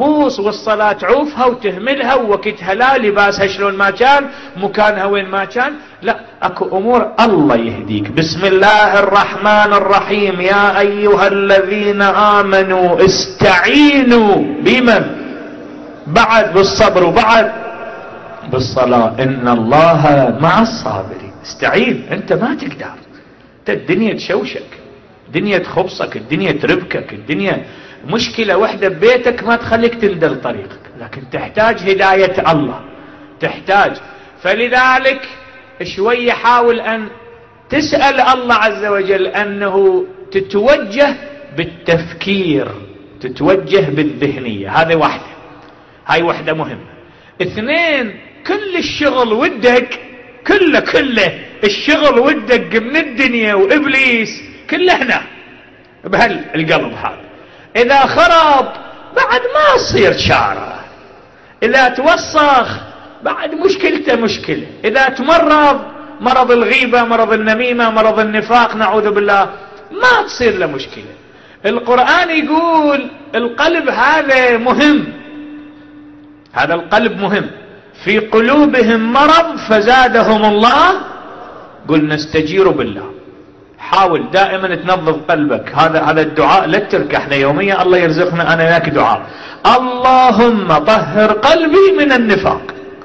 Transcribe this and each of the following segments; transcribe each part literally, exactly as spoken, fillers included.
بوس، والصلاة عوفها وتهملها ووقتها لا، لباسها شلون ما كان، مكانها وين ما كان. لا، اكو امور الله يهديك. بسم الله الرحمن الرحيم، يا ايها الذين امنوا استعينوا بمن؟ بعد بالصبر وبعد بالصلاة، ان الله مع الصابرين. استعين، انت ما تقدر، انت الدنيا تشوشك، الدنيا تخبصك، الدنيا تربكك، الدنيا مشكلة واحدة ببيتك ما تخليك تندل طريقك، لكن تحتاج هداية الله، تحتاج. فلذلك شوية حاول أن تسأل الله عز وجل أنه تتوجه بالتفكير، تتوجه بالذهنية. هذه واحدة، هاي واحدة مهمة. اثنين، كل الشغل ودك، كله كله الشغل ودك من الدنيا وإبليس كله هنا بهالقلب هذا. إذا خرب بعد ما تصير شارع، إذا توسخ بعد مشكلته مشكلة، إذا تمرض مرض الغيبة، مرض النميمة، مرض النفاق نعوذ بالله، ما تصير له مشكلة. القرآن يقول القلب هذا مهم، هذا القلب مهم. في قلوبهم مرض فزادهم الله، قل نستجير بالله. حاول دائما تنظف قلبك. هذا هذا الدعاء لا تتركه، احنا يوميا الله يرزقنا انا وياك دعاء: اللهم طهر قلبي من النفاق،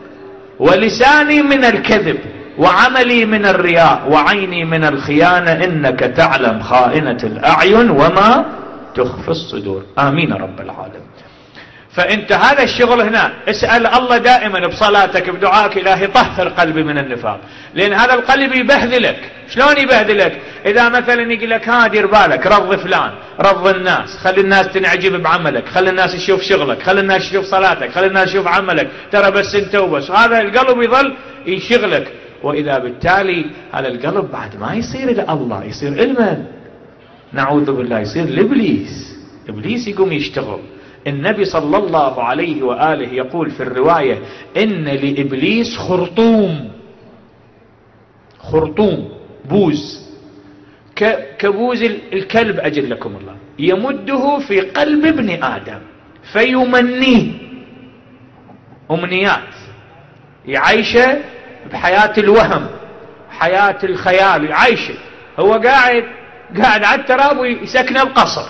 ولساني من الكذب، وعملي من الرياء، وعيني من الخيانة، انك تعلم خائنة الاعين وما تخفي الصدور. امين رب العالمين. فانت هذا الشغل هنا، اسأل الله دائما بصلاتك بدعائك: الهي طهر قلبي من النفاق. لان هذا القلب يبهذلك. شلون يبهذلك؟ اذا مثلا يقول لك ها دير بالك، رض فلان، رض الناس، خلي الناس تنعجب بعملك، خلي الناس تشوف شغلك، خلي الناس تشوف صلاتك، خلي الناس تشوف عملك، ترى بس انت وبس. هذا القلب يظل يشغلك، واذا بالتالي هذا القلب بعد ما يصير لله، يصير المن نعوذ بالله، يصير لابليس. ابليس يقوم يشتغل. النبي صلى الله عليه وآله يقول في الرواية: إن لإبليس خرطوم، خرطوم بوز كبوز الكلب أجلكم الله، يمده في قلب ابن آدم فيمنيه أمنيات، يعيشه بحياة الوهم، حياة الخيال، يعيشه. هو قاعد قاعد على التراب ويسكن القصر،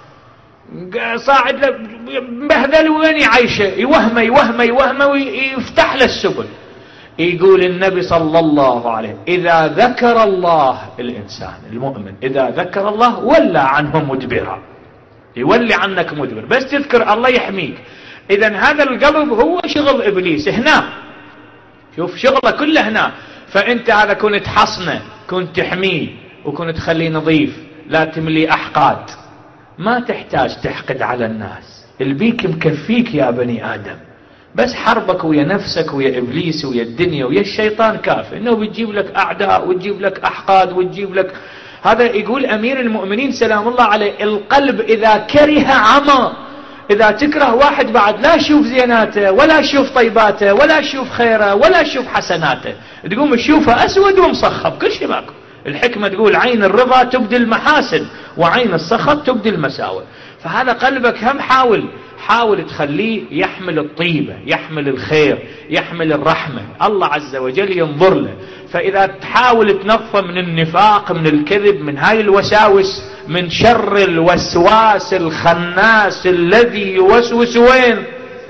صاعد مبهذل وين يعيشه، يوهمه يوهمه يوهمه ويفتح له السبل. يقول النبي صلى الله عليه: إذا ذكر الله الإنسان المؤمن، إذا ذكر الله ولى عنه مدبرا، يولي عنك مدبر، بس تذكر الله يحميك. إذن هذا القلب هو شغل إبليس هنا، شوف شغله كله هنا. فأنت هذا كنت حصنه، كنت تحميه، وكنت تخليه نظيف، لا تملي أحقاد. ما تحتاج تحقد على الناس، البيك مكفيك يا بني آدم. بس حربك ويا نفسك ويا إبليس ويا الدنيا ويا الشيطان كافي، إنه بتجيب لك أعداء وتجيب لك أحقاد وتجيب لك. هذا يقول أمير المؤمنين سلام الله عليه: القلب إذا كره عمى. إذا تكره واحد بعد لا شوف زيناته ولا شوف طيباته ولا شوف خيره ولا شوف حسناته، تقوم تشوفه أسود ومصخب كل شيء ماكو. الحكمة تقول: عين الرضا تبدي المحاسن، وعين السخط تبدي المساوئ. فهذا قلبك هم حاول حاول تخليه يحمل الطيبة، يحمل الخير، يحمل الرحمة. الله عز وجل ينظر له. فإذا تحاول تنظف من النفاق، من الكذب، من هاي الوساوس، من شر الوسواس الخناس الذي يوسوس وين؟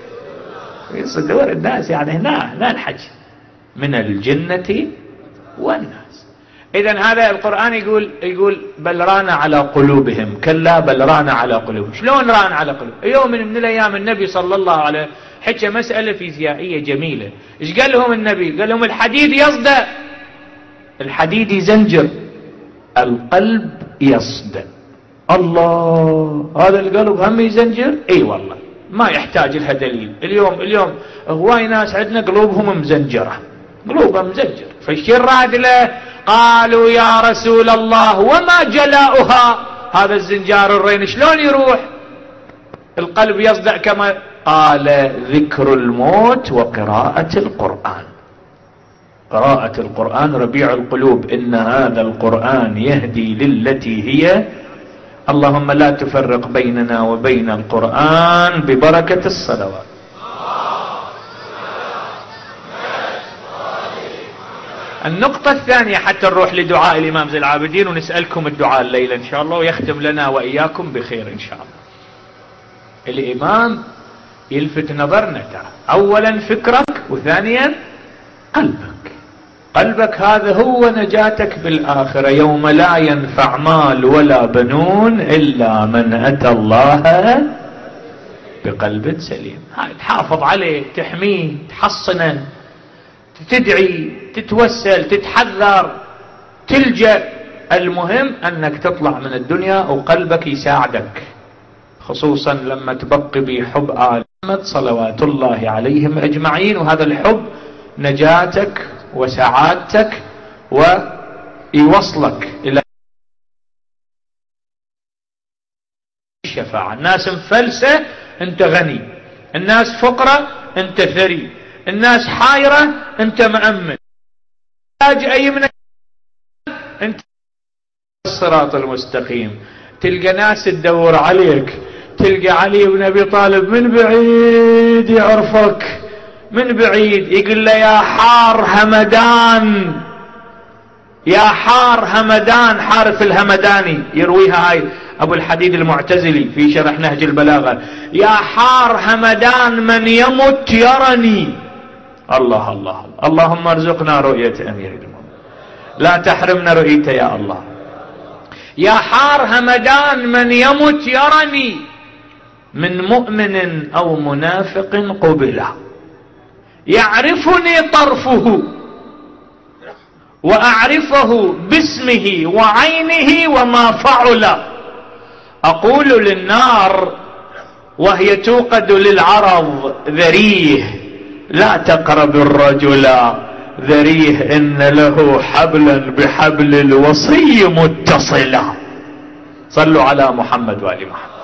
في صدور الناس. يعني هنا هنا الحج من الجنة والناس. إذن هذا القرآن يقول يقول بل ران على قلوبهم، كلا بل ران على قلوبهم. شلون ران على قلوبهم؟ يوم من الأيام النبي صلى الله عليه حكى مسألة فيزيائية جميلة. إيش قال لهم النبي؟ قال لهم: الحديد يصدأ، الحديد يزنجر، القلب يصدأ. الله، هذا القلب هم يزنجر؟ اي والله ما يحتاج لها دليل. اليوم اليوم هواي ناس عندنا قلوبهم مزنجرة، قلوبهم مزنجر. فالشي الراد له قالوا: يا رسول الله وما جلاؤها؟ هذا الزنجار الرين شلون يروح؟ القلب يصدأ كما قال: ذكر الموت وقراءة القرآن. قراءة القرآن ربيع القلوب، إن هذا القرآن يهدي للتي هي اللهم لا تفرق بيننا وبين القرآن ببركة الصلوات. النقطة الثانية حتى نروح لدعاء الإمام زين العابدين ونسألكم الدعاء الليلة إن شاء الله ويختم لنا وإياكم بخير إن شاء الله. الإمام يلفت نظرنا ترى أولا فكرك وثانيا قلبك. قلبك هذا هو نجاتك بالآخرة يوم لا ينفع مال ولا بنون إلا من أتى الله بقلب سليم. هاي تحافظ عليه تحميه تحصنه تدعي تتوسل تتحذر تلجأ. المهم أنك تطلع من الدنيا وقلبك يساعدك خصوصا لما تبقي بحب آل محمد صلوات الله عليهم أجمعين. وهذا الحب نجاتك وسعادتك ويوصلك إلى الشفاعة. الناس مفلسة أنت غني، الناس فقرة أنت ثري، الناس حايرة أنت مأمن، تحتاج أي من أنت الصراط المستقيم. تلقى ناس تدور عليك، تلقى علي بن أبي طالب من بعيد يعرفك من بعيد يقول له يا حار همدان، يا حار همدان. حارث الهمداني يرويها هاي أبو الحديد المعتزلي في شرح نهج البلاغة. يا حار همدان من يمت يرني. الله الله اللهم ارزقنا رؤية أمير المؤمنين، لا تحرمنا رؤيته يا الله. يا حار همدان من يمت يرني من مؤمن أو منافق قبله، يعرفني طرفه وأعرفه باسمه وعينه وما فعل. أقول للنار وهي توقد للعرض ذريه لا تقرب الرجل ذريه إن له حبلا بحبل الوصي متصلا. صلوا على محمد وآل محمد.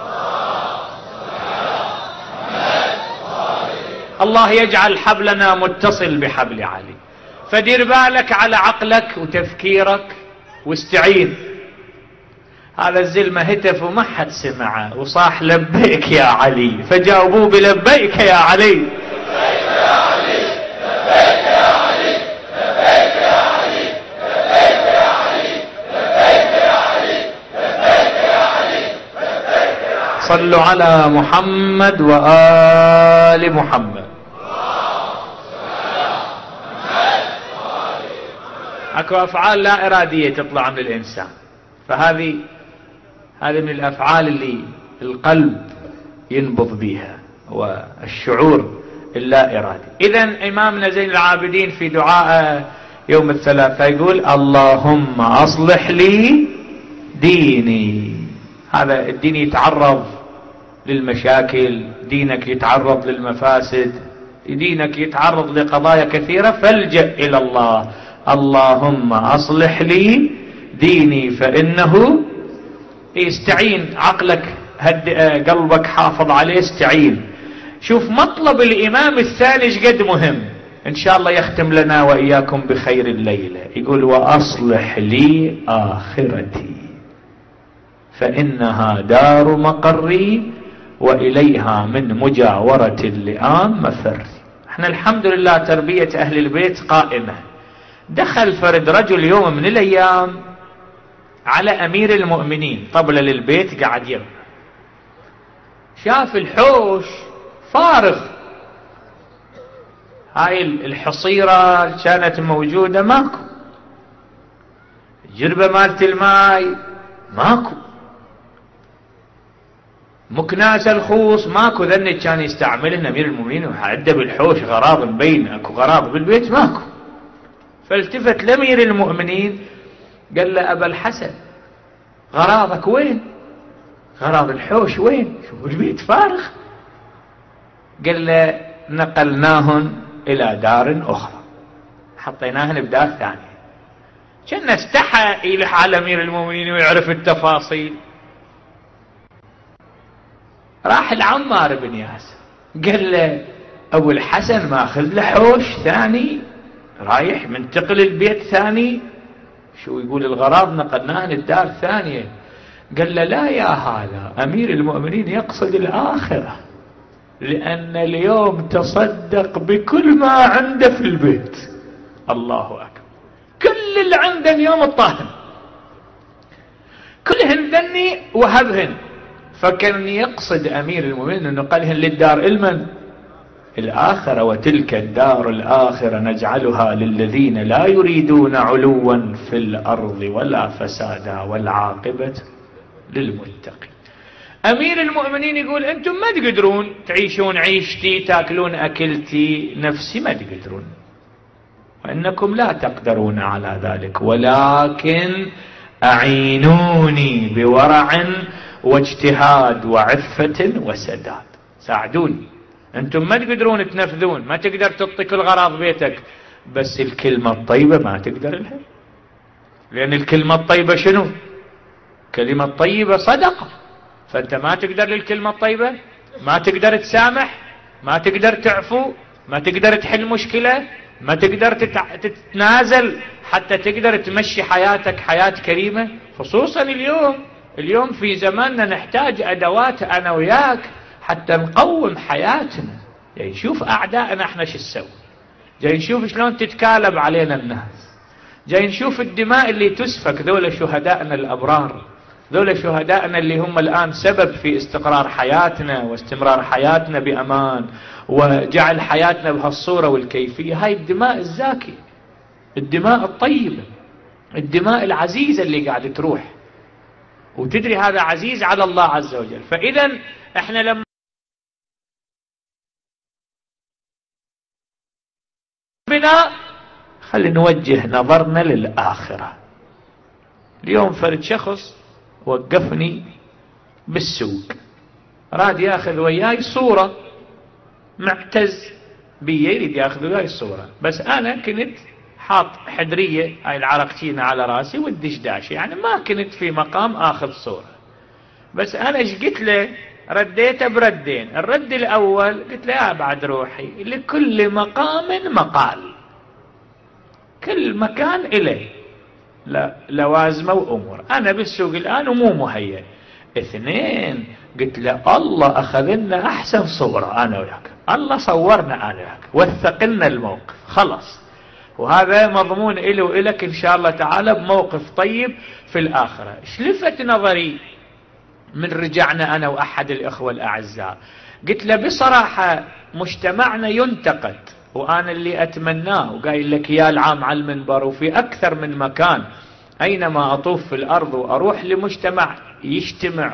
الله يجعل حبلنا متصل بحبل علي. فدير بالك على عقلك وتفكيرك واستعين. هذا الزلمة هتف وما حد سمعه وصاح لبيك يا علي، فجاوبوه بلبيك يا علي، لبيك يا علي، لبيك يا علي، لبيك يا علي، لبيك يا علي، لبيك يا علي، لبيك يا علي، لبيك يا علي. صلوا على محمد وآل محمد. اكو افعال لا ارادية تطلع من الانسان، فهذه هذه من الافعال اللي القلب ينبض بها والشعور اللا ارادي. اذا امامنا زين العابدين في دعاء يوم الثلاثاء يقول اللهم اصلح لي ديني. هذا الدين يتعرض للمشاكل، دينك يتعرض للمفاسد، دينك يتعرض لقضايا كثيرة، فالجأ الى الله. اللهم اصلح لي ديني فانه استعين عقلك هدئ قلبك حافظ عليه استعين. شوف مطلب الامام الثاني ايش قد مهم. ان شاء الله يختم لنا واياكم بخير الليلة. يقول واصلح لي اخرتي فانها دار مقري واليها من مجاورة اللئام مفر. احنا الحمد لله تربية اهل البيت قائمة. دخل فرد رجل يوم من الايام على امير المؤمنين طبل للبيت قاعد يبنى، شاف الحوش فارغ، هاي الحصيرة كانت موجودة ماكو، جربة مالت الماي ماكو، مكناس الخوص ماكو. ذني كان يستعملهن امير المؤمنين وعنده بالحوش غراض مبين، اكو غراض بالبيت ماكو. فالتفت لامير المؤمنين قال له ابا الحسن غراضك وين؟ غراض الحوش وين؟ شوف البيت فارغ. قال له نقلناهن الى دار اخرى، حطيناهن بدار ثانية. كان استحى يلح على امير المؤمنين ويعرف التفاصيل. راح العمار بن ياسر قال له ابو الحسن ماخذ له حوش ثاني رايح منتقل البيت ثاني. شو يقول الغراض نقلناهن الدار ثانية. قال له لا يا هذا أمير المؤمنين يقصد الآخرة، لأن اليوم تصدق بكل ما عنده في البيت. الله أكبر، كل اللي عنده اليوم الطاهن كلهن ذني وهبهن. فكان يقصد أمير المؤمنين أنه قالهن للدار المن الآخرة، وتلك الدار الآخرة نجعلها للذين لا يريدون علوا في الأرض ولا فسادا والعاقبة للمتقين. أمير المؤمنين يقول أنتم ما تقدرون تعيشون عيشتي، تاكلون أكلتي، نفسي ما تقدرون، وإنكم لا تقدرون على ذلك، ولكن أعينوني بورع واجتهاد وعفة وسداد، ساعدوني. أنتم ما تقدرون تنفذون، ما تقدر تعطي كل غراض بيتك، بس الكلمة الطيبة ما تقدر لها، لأن الكلمة الطيبة شنو؟ كلمة طيبة صدقة. فأنت ما تقدر للكلمة الطيبة، ما تقدر تسامح، ما تقدر تعفو، ما تقدر تحل مشكلة، ما تقدر تتع... تتنازل حتى تقدر تمشي حياتك حياة كريمة. خصوصا اليوم اليوم في زماننا نحتاج أدوات أنا وياك حتى نقوم حياتنا. جاي نشوف أعدائنا احنا شو نسوي، جاي نشوف شلون تتكالب علينا الناس، جاي نشوف الدماء اللي تسفك. ذولا شهدائنا الأبرار، ذولا شهدائنا اللي هم الآن سبب في استقرار حياتنا واستمرار حياتنا بأمان وجعل حياتنا بهالصورة والكيفية. هاي الدماء الزاكية، الدماء الطيبة، الدماء العزيزة اللي قاعدة تروح، وتدري هذا عزيز على الله عز وجل. فإذا احنا لما بنا خلي نوجه نظرنا للآخرة. اليوم فرد شخص وقفني بالسوق، راد ياخذ وياي صورة، معتز بي يريد ياخذ وياي الصورة، بس انا كنت حاط حدرية هاي العرقتينة على راسي والدشداش، يعني ما كنت في مقام اخذ صورة. بس انا ايش قلت له؟ رديته بردين. الرد الاول قلت له يا بعد روحي، لكل مقام مقال، كل مكان إليه لا لوازمه وامور. انا بالسوق الان ومو مهيئ. اثنين، قلت له الله اخذ لنا احسن صورة انا وياك، الله صورنا انا وياك، وثقنا الموقف خلاص، وهذا مضمون إلي وإلك إن شاء الله تعالى بموقف طيب في الآخرة. شلفت نظري من رجعنا أنا وأحد الإخوة الأعزاء، قلت له بصراحة مجتمعنا ينتقد، وأنا اللي أتمناه وقايل لك يا العام على المنبر وفي أكثر من مكان، أينما أطوف في الأرض وأروح لمجتمع يجتمع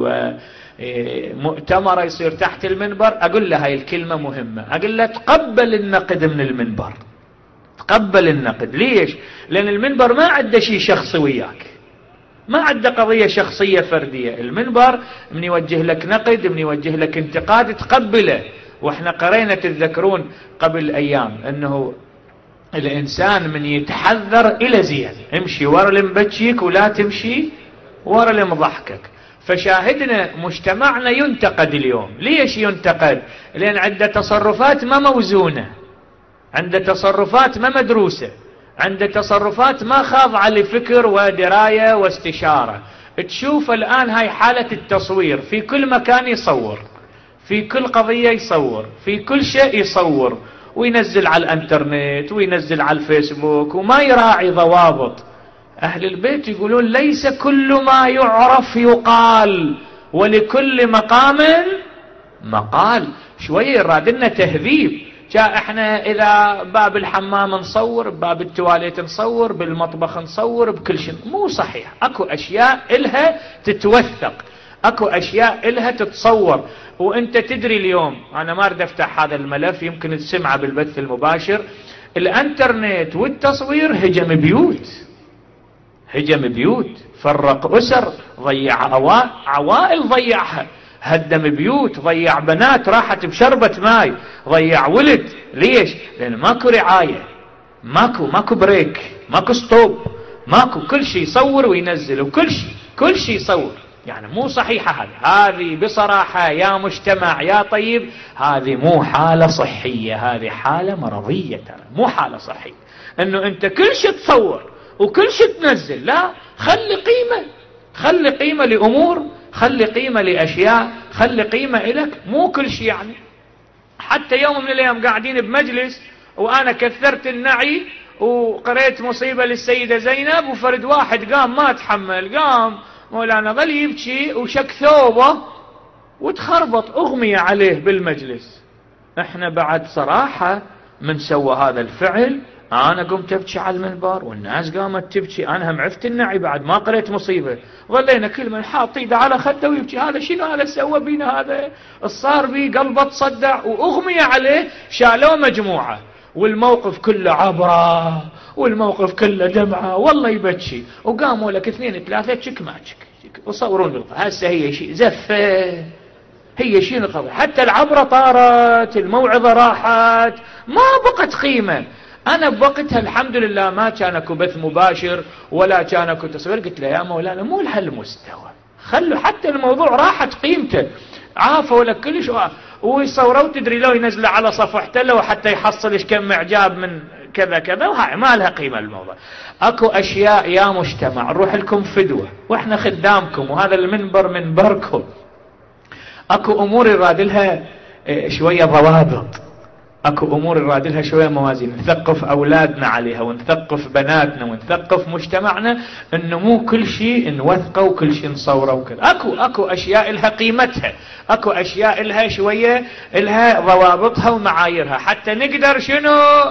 ومؤتمر يصير تحت المنبر، أقول له هاي الكلمة مهمة، أقول له تقبل النقد من المنبر، تقبل النقد. ليش؟ لأن المنبر ما عنده شيء شخصي وياك، ما عنده قضية شخصية فردية. المنبر من يوجه لك نقد، من يوجه لك انتقاد، تقبله. واحنا قرينا تتذكرون قبل أيام أنه الإنسان من يتحذر إلى زين، امشي ورا اللي مبكيك ولا تمشي ورا اللي مضحكك. فشاهدنا مجتمعنا ينتقد اليوم. ليش ينتقد؟ لأن عنده تصرفات ما موزونة، عنده تصرفات ما مدروسة، عنده تصرفات ما خاضعة لفكر ودراية واستشارة. تشوف الآن هاي حالة التصوير، في كل مكان يصور، في كل قضية يصور، في كل شيء يصور، وينزل على الانترنت وينزل على الفيسبوك، وما يراعي ضوابط. أهل البيت يقولون ليس كل ما يعرف يقال، ولكل مقام مقال. شوية يرادلنا تهذيب. جاء احنا اذا باب الحمام نصور، باب التواليت نصور، بالمطبخ نصور، بكل شيء. مو صحيح. اكو اشياء الها تتوثق، اكو اشياء الها تتصور. وانت تدري اليوم، انا ما اريد افتح هذا الملف، يمكن تسمعه بالبث المباشر، الانترنت والتصوير هجم بيوت، هجم بيوت، فرق اسر، ضيع عوائل، ضيعها، هدم بيوت، ضيع بنات راحت بشربة ماي، ضيع ولد. ليش؟ لأن ماكو رعاية، ماكو ماكو بريك، ماكو ستوب، ماكو، كل شيء يصور وينزل، وكل شيء كل شيء يصور. يعني مو صحيحة هذه هذه بصراحة يا مجتمع يا طيب، هذه مو حالة صحية، هذه حالة مرضية، ترى مو حالة صحية انه انت كل شيء تصور وكل شيء تنزل. لا، خلي قيمة، خلي قيمة لأمور، خلي قيمة لأشياء، خلي قيمة إلك، مو كل شيء يعني. حتى يوم من الأيام قاعدين بمجلس وأنا كثرت النعي وقريت مصيبة للسيدة زينب، وفرد واحد قام ما تحمل، قام مولانا ظل يبكي وشك ثوبه وتخربط أغمية عليه بالمجلس. احنا بعد صراحة من سوى هذا الفعل انا قمت ابكي على المنبر والناس قامت تبكي، انا هم عفت النعي بعد ما قريت مصيبة. ظلينا كل من حاط ايده على خده ويبكي، هذا شنو هذا سوى بينا، هذا الصار بي، قلبه تصدع واغمي عليه. شالوه مجموعة والموقف كله عبرة والموقف كله دمعة، والله يبكي. وقاموا لك اثنين ثلاثة تشك ما تشك وصورون بالقضاء. هسه هي شيء زفة، هي شيء القضاء، حتى العبرة طارت، الموعظة راحت، ما بقت قيمة. أنا بوقتها الحمد لله ما كان اكو بث مباشر ولا كان اكو تصوير، قلت له يا مولانا مو لهالمستوى، خلوا حتى الموضوع راحت قيمته، عافوا لك كل شيء ويصوروا، تدري لو ينزله على صفحته لو حتى يحصل ايش كم اعجاب من كذا كذا، وهاي ما لها قيمة الموضوع. اكو اشياء يا مجتمع نروح لكم فدوة واحنا خدامكم وهذا المنبر منبركم، اكو امور يراد لها شوية ضوابط، اكو امور يراد لها شوية موازين، نثقف اولادنا عليها ونثقف بناتنا ونثقف مجتمعنا انه مو كل شيء نوثقه وكل شيء نصوره وكذا. اكو اكو اشياء لها قيمتها، اكو اشياء لها شوية لها ضوابطها ومعاييرها، حتى نقدر شنو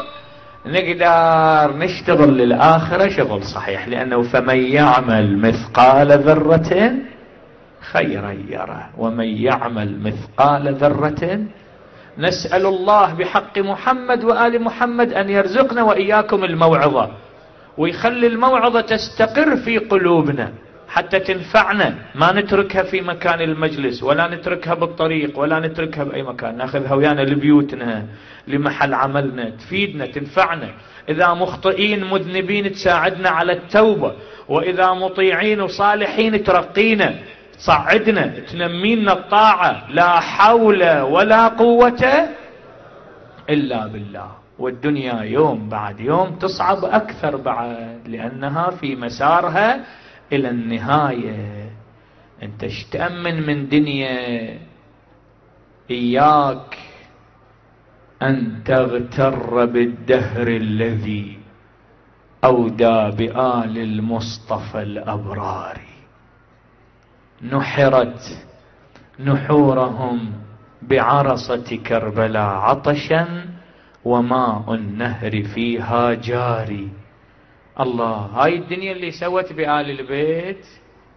نقدر نشتغل للآخرة شغل صحيح. لأنه فمن يعمل مثقال ذرة خيرا يره ومن يعمل مثقال ذرة. نسأل الله بحق محمد وآل محمد أن يرزقنا وإياكم الموعظة، ويخلي الموعظة تستقر في قلوبنا حتى تنفعنا، ما نتركها في مكان المجلس ولا نتركها بالطريق ولا نتركها بأي مكان، ناخذها ويانا لبيوتنا لمحل عملنا، تفيدنا تنفعنا. إذا مخطئين مذنبين تساعدنا على التوبة، وإذا مطيعين وصالحين ترقينا تصعدنا تنمينا الطاعة. لا حول ولا قوة إلا بالله. والدنيا يوم بعد يوم تصعب أكثر بعد، لأنها في مسارها إلى النهاية. أنت اشتأمن من دنيا، إياك أن تغتر بالدهر الذي أودى بآل المصطفى الأبرار. نحرت نحورهم بعرصة كربلاء عطشا وماء النهر فيها جاري. الله، هاي الدنيا اللي سوت بآل البيت،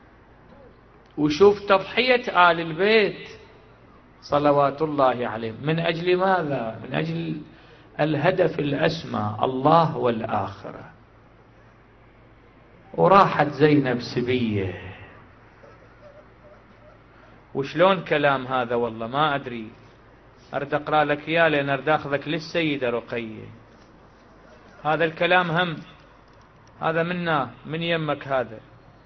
وشوف تضحية آل البيت صلوات الله عليهم. من أجل ماذا؟ من أجل الهدف الأسمى، الله والآخرة. وراحت زينب سبية. وشلون كلام هذا؟ والله ما أدري، أرد أقرأ لك إياه لأن أرد أخذك للسيدة رقية. هذا الكلام هم هذا منا من يمك، هذا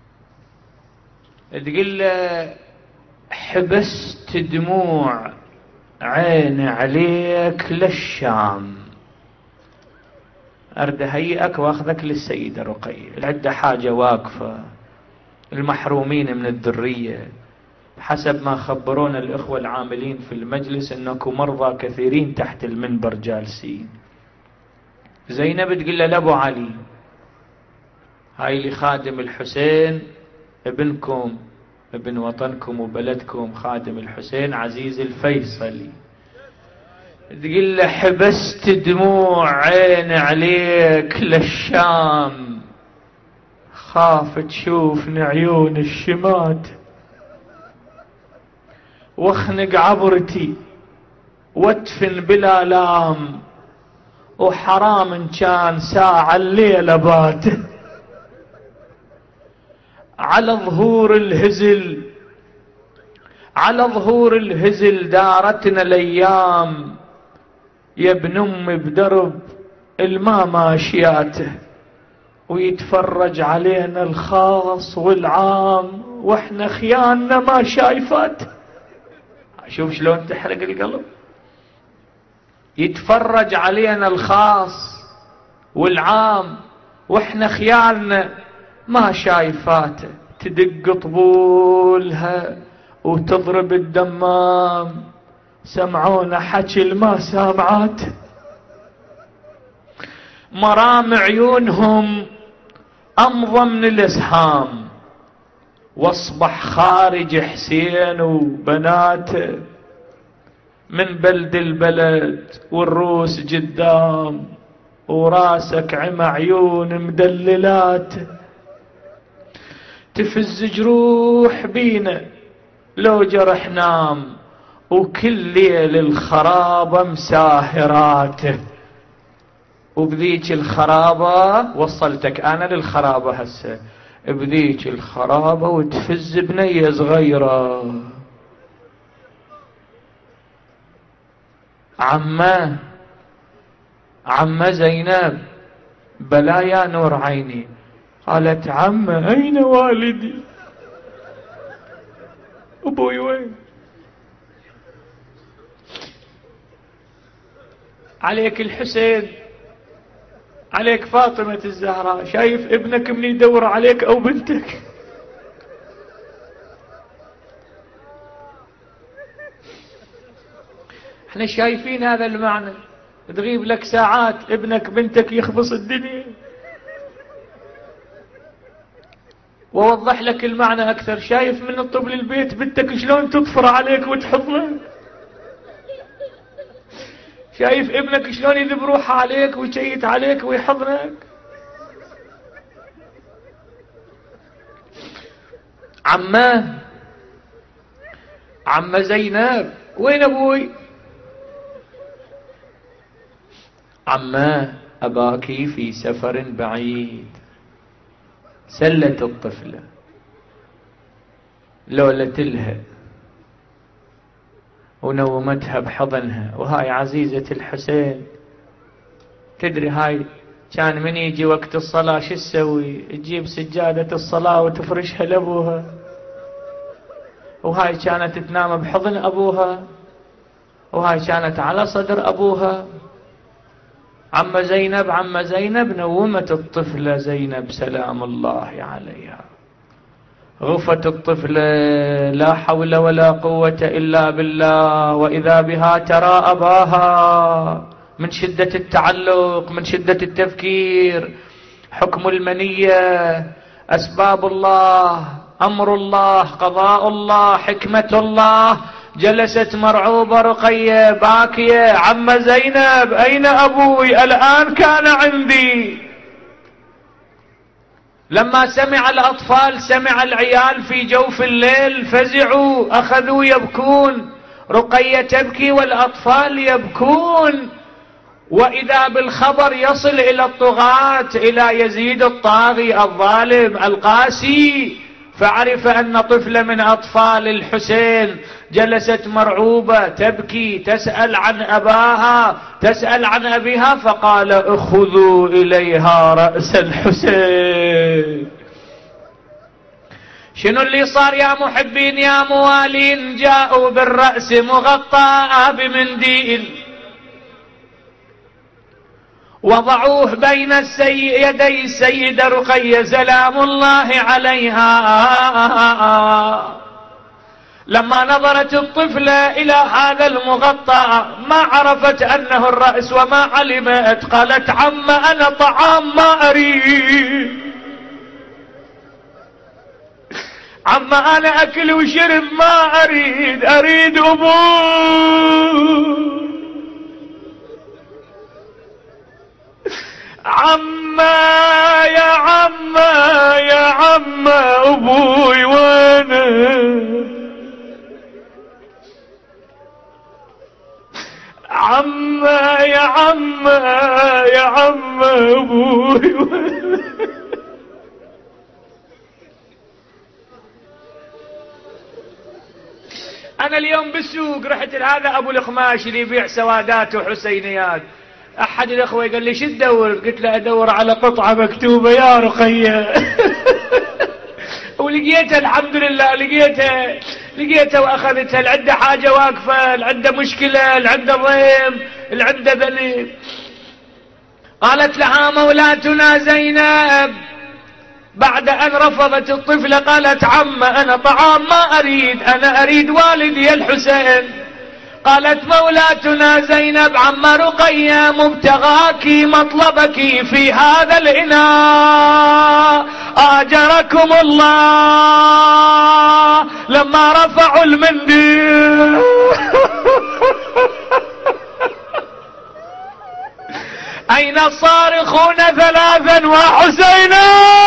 تقول له حبست دموع عين عليك للشام. أرد هيئك وأخذك للسيدة رقية. العدة حاجة واقفة، المحرومين من الذرية، حسب ما خبرونا الإخوة العاملين في المجلس أنكم مرضى كثيرين تحت المنبر جالسين. زينب تقول له لأبو علي، هاي اللي خادم الحسين ابنكم ابن وطنكم وبلدكم، خادم الحسين عزيز الفيصلي. تقول له حبست دموع عين عليك للشام، خاف تشوفني عيون الشمات، واخنق عبرتي وادفن بلا لام، وحرام ان كان ساعة الليلة بات. على ظهور الهزل على ظهور الهزل دارتنا الايام، يا ابن امي بدرب الما ماشياته، ويتفرج علينا الخاص والعام واحنا خياننا ما شايفات. شوف شلون تحرق القلب. يتفرج علينا الخاص والعام واحنا خياننا ما شايفاته. تدق طبولها وتضرب الدمام، سمعونا حكي الما سامعات، مرام عيونهم أمضى من الإسهام، واصبح خارج حسين وبناته من بلد البلد والروس قدام، وراسك عمى عيون مدللات، تفز جروح بينا لو جرح نام، وكل ليل الخرابة مساهراته. وبذيك الخرابة وصلتك أنا للخرابة هسه، بذيك الخرابة وتفز بنية صغيرة، عمه عمه زينب بلا يا نور عيني، قالت عمه أين والدي؟ أبوي وين؟ عليك الحسين، عليك فاطمة الزهراء، شايف ابنك من يدور عليك أو بنتك؟ احنا شايفين هذا المعنى، تغيب لك ساعات ابنك بنتك يخبص الدنيا. ووضح لك المعنى أكثر، شايف من الطب للبيت بنتك شلون تطفر عليك وتحضنك، شايف ابنك شلون يذب روحه عليك ويشيت عليك ويحضنك. عمه عمه زينب وين أبوي؟ عمه أباك في سفر بعيد. سلت الطفلة لولتلها ونومتها بحضنها، وهاي عزيزة الحسين. تدري هاي كان من يجي وقت الصلاة شو تسوي؟ تجيب سجادة الصلاة وتفرشها لأبوها، وهاي كانت تنام بحضن أبوها، وهاي كانت على صدر أبوها. عم زينب عم زينب نومت الطفلة زينب سلام الله عليها، غفت الطفلة لا حول ولا قوة إلا بالله، وإذا بها ترى أباها من شدة التعلق، من شدة التفكير. حكم المنية، أسباب الله، أمر الله، قضاء الله، حكمة الله. جلست مرعوبة رقية باكية، عم زينب أين أبوي؟ الآن كان عندي. لما سمع الأطفال، سمع العيال في جوف الليل، فزعوا أخذوا يبكون، رقية تبكي والأطفال يبكون. وإذا بالخبر يصل إلى الطغاة، إلى يزيد الطاغي الظالم القاسي، فعرف أن طفلة من أطفال الحسين جلست مرعوبة تبكي، تسأل عن أباها، تسأل عن أبيها، فقال اخذوا إليها رأس الحسين. شنو اللي صار يا محبين يا موالين؟ جاءوا بالرأس مغطى بمنديل، وضعوه بين السي... يدي السيدة رقية سلام الله عليها. لما نظرت الطفلة إلى هذا المغطى ما عرفت أنه الرأس وما علمت، قالت عم أنا طعام ما أريد، عم أنا أكل وشرب ما أريد، أريد أبوي. عما يا عما يا عما أبوي وانا، عما يا عما يا عما أبوي وانا. أنا اليوم بالسوق رحت لهذا أبو الخماش اللي يبيع سوادات وحسينيات، أحد الأخوة قال لي شو تدور؟ قلت له أدور على قطعة مكتوبة يا رقية. ولقيتها الحمد لله، لقيتها لقيتها وأخذتها. العنده حاجة واقفة، العنده مشكلة، العنده ضيم، العنده ذنب. قالت لها مولاتنا زينب بعد أن رفضت الطفلة قالت عم أنا طعام ما أريد، أنا أريد والدي الحسين. قالت مولاتنا زينب عم رقية مبتغاك مطلبك في هذا الإناء آجركم الله. لما رفعوا المنديل أين الصارخون ثلاثا وحسينا؟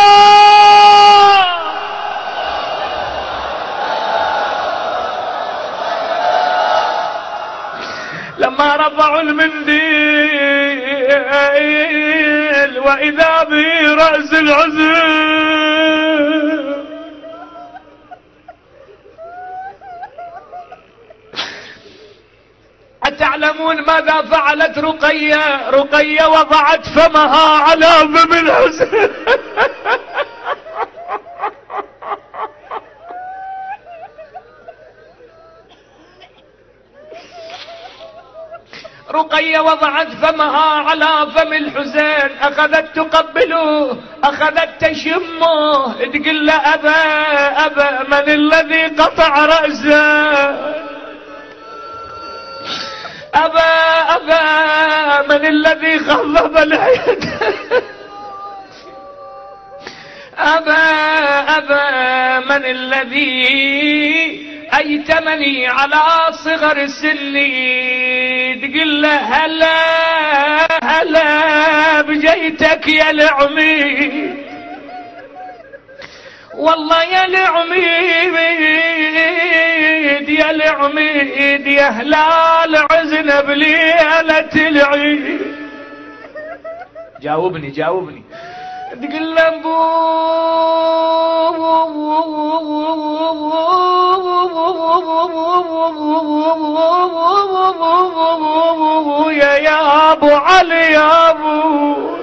لما رفعوا المنديل وإذا به رأس الحسين. أتعلمون ماذا فعلت رقية؟ رقية وضعت فمها على فم الحسين. رقية وضعت فمها على فم الحسين، أخذت تقبله، أخذت تشمه، تقول له أبا أبا من الذي قطع رأسه؟ أبا أبا من الذي خضب لحيته؟ أبا أبا من الذي أيتمني على صغر سني؟ تقول له هلا هلا بجيتك يا العميد، والله يا العميد يا العميد يا هلال عزنا بليلة العيد. جاوبني جاوبني. تقول له يا يا ابو علي يا ابو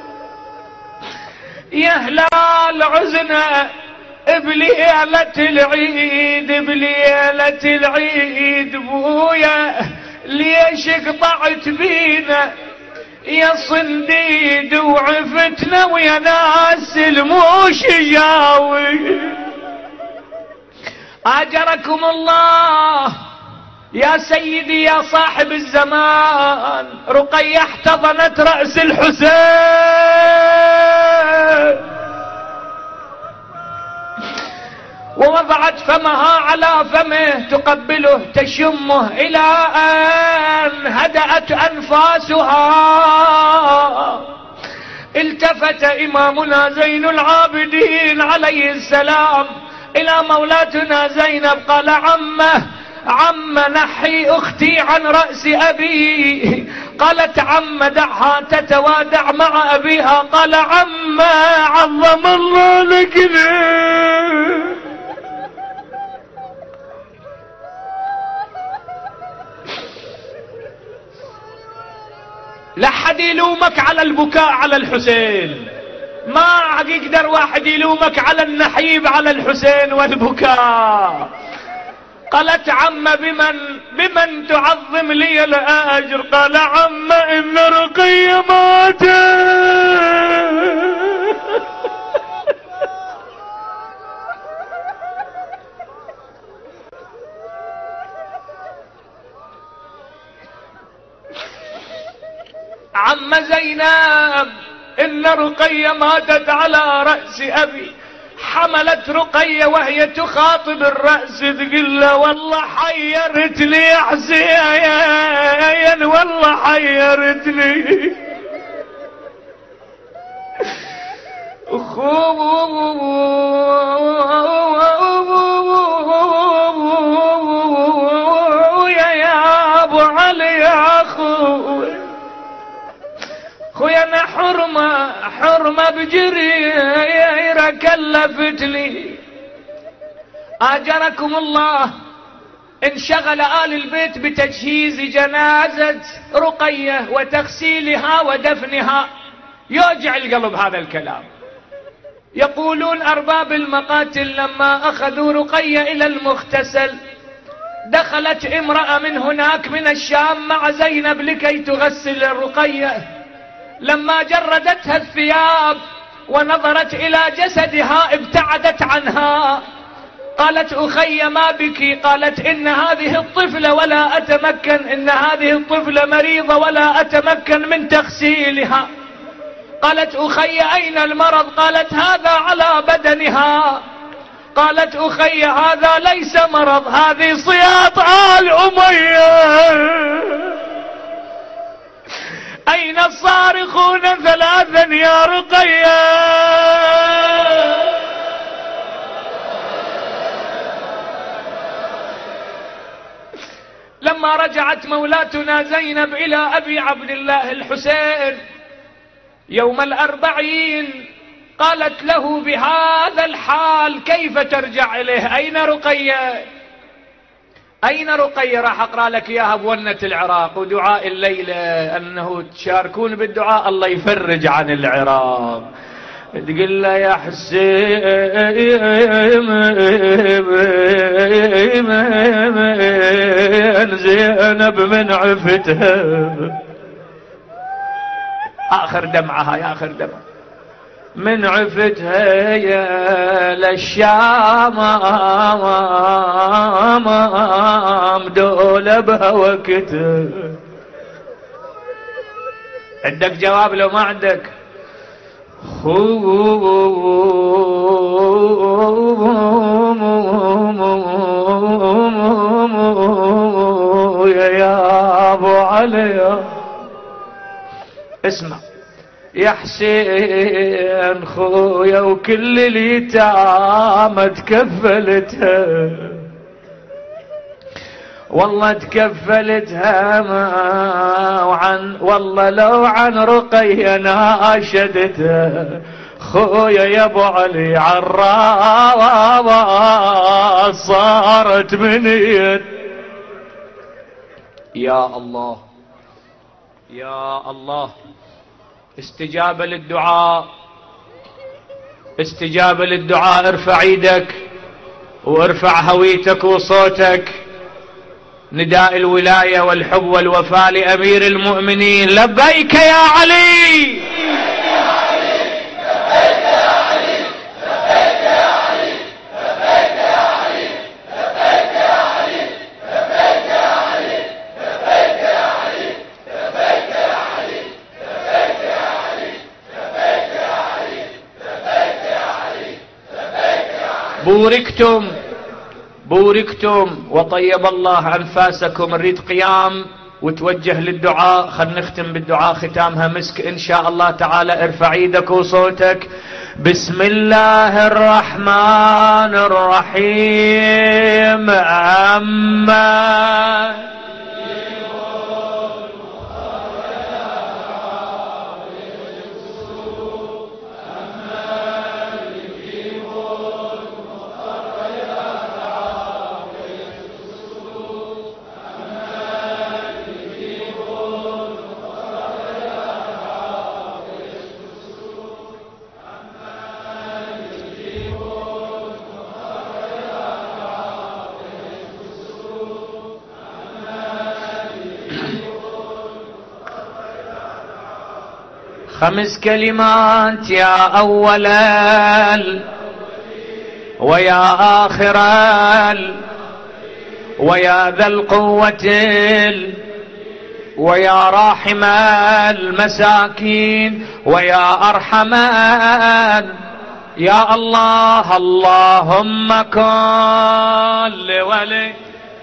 يا هلال عزنا بليلة العيد بليلة العيد بويا ليش قطعت بينا يا صنديد وعفتنا ويا ناس الموش جاوي. آجركم الله يا سيدي يا صاحب الزمان. رقية احتضنت رأس الحسين ووضعت فمها على فمه تقبله تشمه إلى أن هدأت أنفاسها. التفت إمامنا زين العابدين عليه السلام إلى مولاتنا زينب قال عمه عم نحي أختي عن رأس أبي. قالت عم دعها تتوادع مع أبيها. قال عم عظم الله لك ليه؟ لا حد يلومك على البكاء على الحسين، ما يقدر واحد يلومك على النحيب على الحسين والبكاء. قالت عم بمن بمن تعظم لي الأجر؟ قال عم إن رقية ماتت. عم زينب إن رقية ماتت على رأس أبي. حملت رقية وهي تخاطب الرأس تقول له والله حيرتني يا حسين والله حيرتني. يا ابو علي يا اخوي خويا انا حرمة حرمة بجريرة كلفت لي. آجركم الله انشغل آل البيت بتجهيز جنازة رقية وتغسيلها ودفنها. يوجع القلب هذا الكلام. يقولون أرباب المقاتل لما أخذوا رقية إلى المغتسل دخلت امرأة من هناك من الشام مع زينب لكي تغسل الرقية. لما جردتها الثياب ونظرت إلى جسدها ابتعدت عنها. قالت أخي ما بك؟ قالت إن هذه الطفلة ولا أتمكن، إن هذه الطفلة مريضة ولا أتمكن من تغسيلها. قالت أخي أين المرض؟ قالت هذا على بدنها. قالت أخي هذا ليس مرض، هذه صياط آل أمية. أين الصارخون ثلاثا يا رقية؟ لما رجعت مولاتنا زينب إلى أبي عبد الله الحسين يوم الأربعين قالت له بهذا الحال كيف ترجع إليه؟ أين رقية؟ أين رقية؟ راح أقرأ لك إياها بونة العراق ودعاء الليلة أنه تشاركون بالدعاء الله يفرج عن العراق. تقول له يا حسين زينب من عفتها، آخر دمعها يا آخر دمعها، من عفتها يا للشام دولبها وكتب. عندك جواب لو ما عندك؟ يا ابو علي اسمع يا حسين خويا وكل اليتامى تكفلتها، والله تكفلتها ما وعن والله لو عن رقية ناشدتها. خويا يا ابو علي عالراض صارت من يد. يا الله يا الله، استجابة للدعاء، استجابة للدعاء. ارفع ايدك وارفع هويتك وصوتك. نداء الولاية والحب والوفاء لأمير المؤمنين. لبيك يا علي، بوركتم بوركتم وطيب الله أنفاسكم. نريد قيام وتوجه للدعاء. خل نختم بالدعاء ختامها مسك إن شاء الله تعالى. ارفع ايدك وصوتك. بسم الله الرحمن الرحيم. أما خمس كلمات يا أولا ويا آخرا ويا ذا القوة ويا راحم المساكين ويا أرحمن. يا الله اللهم كن لولي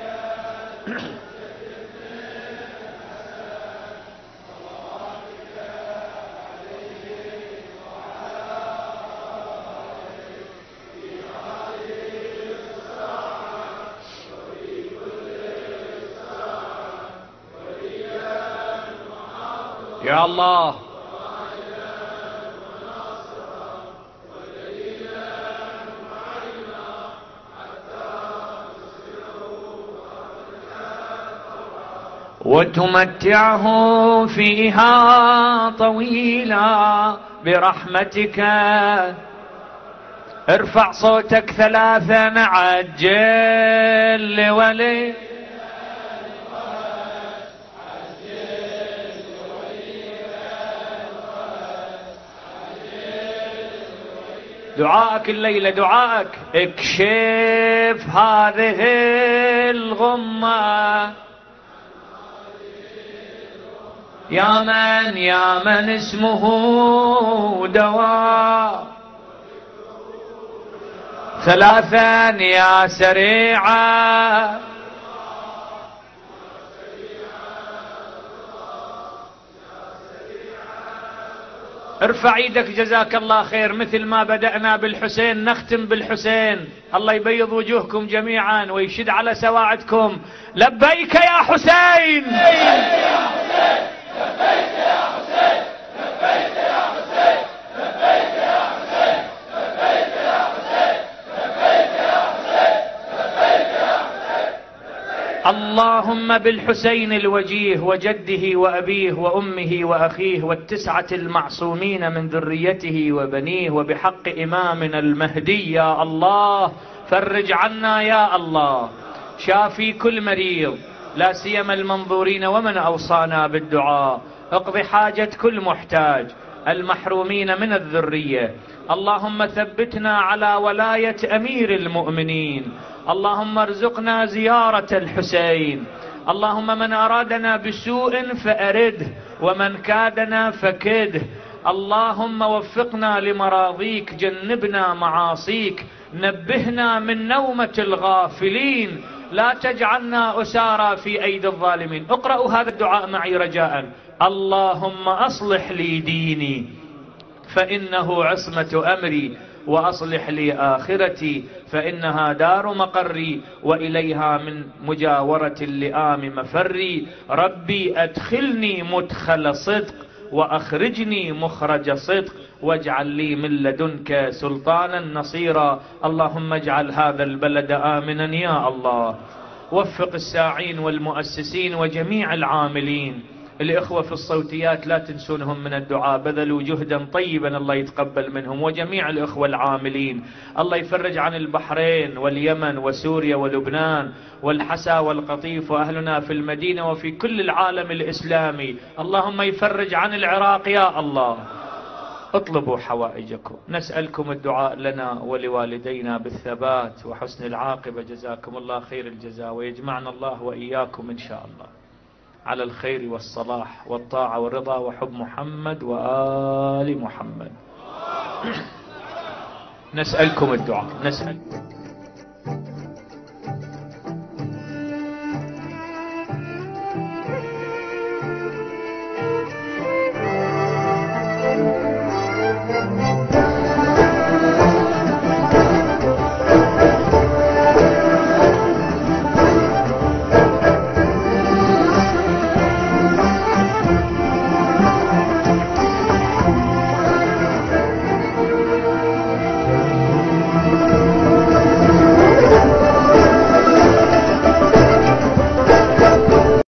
يا الله. وتمتعه فيها طويلا برحمتك. ارفع صوتك ثلاثا. عجل لولي دعائك الليلة دعائك. اكشف هذه الغمة يا من يا من اسمه دواء. ثلاثا يا سريعا ارفع ايدك جزاك الله خير. مثل ما بدأنا بالحسين نختم بالحسين. الله يبيض وجوهكم جميعا ويشد على سواعدكم. لبيك يا حسين، لبيك يا حسين، لبيك يا حسين، لبيك يا حسين، لبيك يا حسين، لبيك يا حسين، لبيك يا حسين، لبيك يا حسين. اللهم بالحسين الوجيه وجده وأبيه وأمه وأخيه والتسعة المعصومين من ذريته وبنيه وبحق إمامنا المهدي يا الله فرج عنا يا الله. شافي كل مريض لا سيما المنظورين ومن أوصانا بالدعاء. اقض حاجة كل محتاج المحرومين من الذرية. اللهم ثبتنا على ولاية أمير المؤمنين. اللهم ارزقنا زيارة الحسين. اللهم من أرادنا بسوء فأرده ومن كادنا فكده. اللهم وفقنا لمراضيك، جنبنا معاصيك، نبهنا من نومة الغافلين، لا تجعلنا أسارى في أيدي الظالمين. اقرأوا هذا الدعاء معي رجاء. اللهم أصلح لي ديني فإنه عصمة أمري، وأصلح لي آخرتي فإنها دار مقري، وإليها من مجاورة اللئام مفري. ربي أدخلني مدخل صدق وأخرجني مخرج صدق، واجعل لي من لدنك سلطانا نصيرا. اللهم اجعل هذا البلد آمنا يا الله. وفق الساعين والمؤسسين وجميع العاملين. الإخوة في الصوتيات لا تنسونهم من الدعاء، بذلوا جهدا طيبا الله يتقبل منهم، وجميع الإخوة العاملين. الله يفرج عن البحرين واليمن وسوريا ولبنان والحسا والقطيف وأهلنا في المدينة وفي كل العالم الإسلامي. اللهم يفرج عن العراق يا الله. اطلبوا حوائجكم. نسألكم الدعاء لنا ولوالدينا بالثبات وحسن العاقبة. جزاكم الله خير الجزاء، ويجمعنا الله وإياكم إن شاء الله على الخير والصلاح والطاعة والرضا وحب محمد وآل محمد. نسألكم الدعاء. نسأل